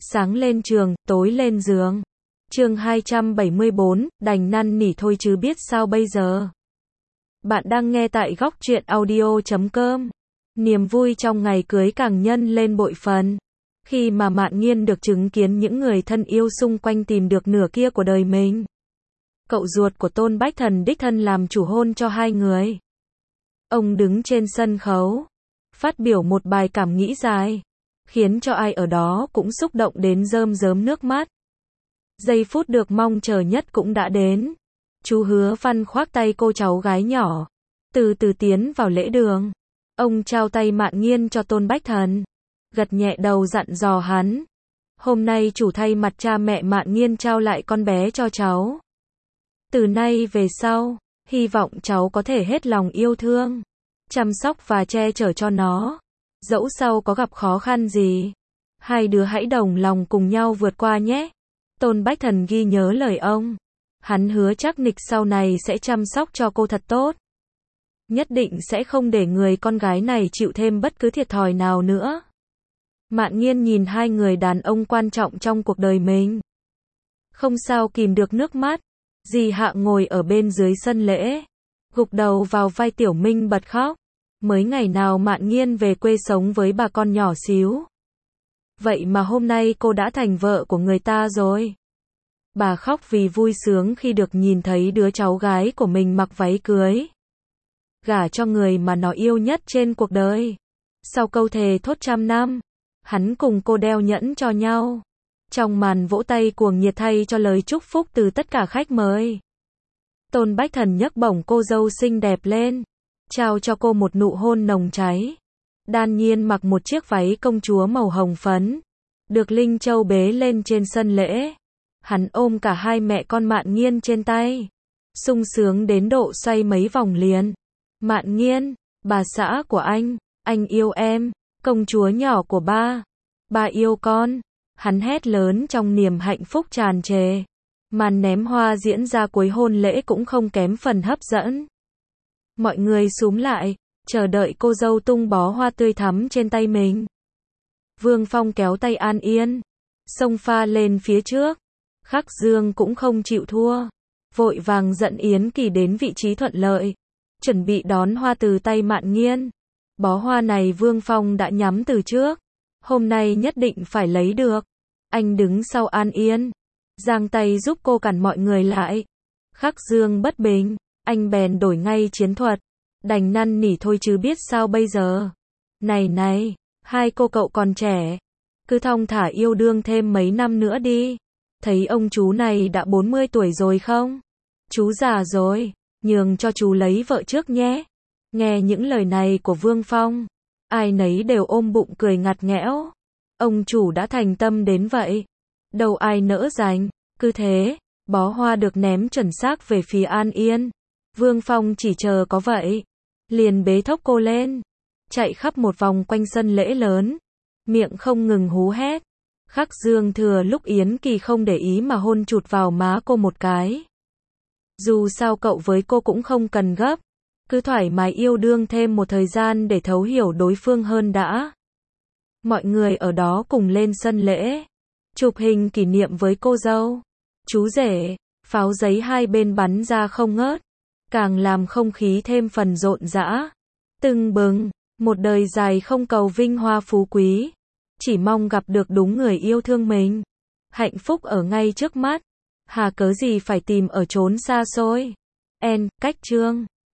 sáng lên trường, tối lên giường. Chương 274, đành năn nỉ thôi chứ biết sao bây giờ. Bạn đang nghe tại góc truyện audio.com. Niềm vui trong ngày cưới càng nhân lên bội phần. Khi mà Mạn Nghiên được chứng kiến những người thân yêu xung quanh tìm được nửa kia của đời mình. Cậu ruột của Tôn Bách Thần đích thân làm chủ hôn cho hai người. Ông đứng trên sân khấu, phát biểu một bài cảm nghĩ dài, khiến cho ai ở đó cũng xúc động đến rơm rớm nước mắt. Giây phút được mong chờ nhất cũng đã đến. Chú Hứa Văn khoác tay cô cháu gái nhỏ, từ từ tiến vào lễ đường. Ông trao tay Mạn Nghiên cho Tôn Bách Thần, gật nhẹ đầu dặn dò hắn. Hôm nay chủ thay mặt cha mẹ Mạn Nghiên trao lại con bé cho cháu. Từ nay về sau, hy vọng cháu có thể hết lòng yêu thương, chăm sóc và che chở cho nó. Dẫu sau có gặp khó khăn gì, hai đứa hãy đồng lòng cùng nhau vượt qua nhé. Tôn Bách Thần ghi nhớ lời ông. Hắn hứa chắc nịch sau này sẽ chăm sóc cho cô thật tốt. Nhất định sẽ không để người con gái này chịu thêm bất cứ thiệt thòi nào nữa. Mạn Nghiên nhìn hai người đàn ông quan trọng trong cuộc đời mình, không sao kìm được nước mắt. Dì Hạ ngồi ở bên dưới sân lễ, gục đầu vào vai Tiểu Minh bật khóc. Mới ngày nào Mạn Nghiên về quê sống với bà con nhỏ xíu. Vậy mà hôm nay cô đã thành vợ của người ta rồi. Bà khóc vì vui sướng khi được nhìn thấy đứa cháu gái của mình mặc váy cưới, gả cho người mà nó yêu nhất trên cuộc đời. Sau câu thề thốt 100 năm, hắn cùng cô đeo nhẫn cho nhau. Trong màn vỗ tay cuồng nhiệt thay cho lời chúc phúc từ tất cả khách mời, Tôn Bách Thần nhấc bổng cô dâu xinh đẹp lên, trao cho cô một nụ hôn nồng cháy. Đan Nhiên mặc một chiếc váy công chúa màu hồng phấn, được Linh Châu bế lên trên sân lễ. Hắn ôm cả hai mẹ con Mạn Nghiên trên tay, sung sướng đến độ xoay mấy vòng liền. Mạn Nghiên, bà xã của anh yêu em, công chúa nhỏ của ba yêu con. Hắn hét lớn trong niềm hạnh phúc tràn trề. Màn ném hoa diễn ra cuối hôn lễ cũng không kém phần hấp dẫn. Mọi người xúm lại, chờ đợi cô dâu tung bó hoa tươi thắm trên tay mình. Vương Phong kéo tay An Yên, xông pha lên phía trước. Khắc Dương cũng không chịu thua, vội vàng dẫn Yến Kỳ đến vị trí thuận lợi, chuẩn bị đón hoa từ tay Mạn Nghiên. Bó hoa này Vương Phong đã nhắm từ trước, hôm nay nhất định phải lấy được. Anh đứng sau An Yên, giang tay giúp cô cản mọi người lại. Khắc Dương bất bình, anh bèn đổi ngay chiến thuật, đành năn nỉ thôi chứ biết sao bây giờ. Này, hai cô cậu còn trẻ, cứ thong thả yêu đương thêm mấy năm nữa đi. Thấy ông chú này đã 40 tuổi rồi không? Chú già rồi, nhường cho chú lấy vợ trước nhé. Nghe những lời này của Vương Phong, ai nấy đều ôm bụng cười ngặt nghẽo. Ông chủ đã thành tâm đến vậy, đâu ai nỡ giành. Cứ thế, bó hoa được ném chuẩn xác về phía An Yên. Vương Phong chỉ chờ có vậy, liền bế thốc cô lên, chạy khắp một vòng quanh sân lễ lớn, miệng không ngừng hú hét. Khắc Dương thừa lúc Yến Kỳ không để ý mà hôn chụt vào má cô một cái. Dù sao cậu với cô cũng không cần gấp, cứ thoải mái yêu đương thêm một thời gian để thấu hiểu đối phương hơn đã. Mọi người ở đó cùng lên sân lễ, chụp hình kỷ niệm với cô dâu, chú rể. Pháo giấy hai bên bắn ra không ngớt, càng làm không khí thêm phần rộn rã, tưng bừng. Một đời dài không cầu vinh hoa phú quý, chỉ mong gặp được đúng người yêu thương mình. Hạnh phúc ở ngay trước mắt, hà cớ gì phải tìm ở chốn xa xôi. Cách chương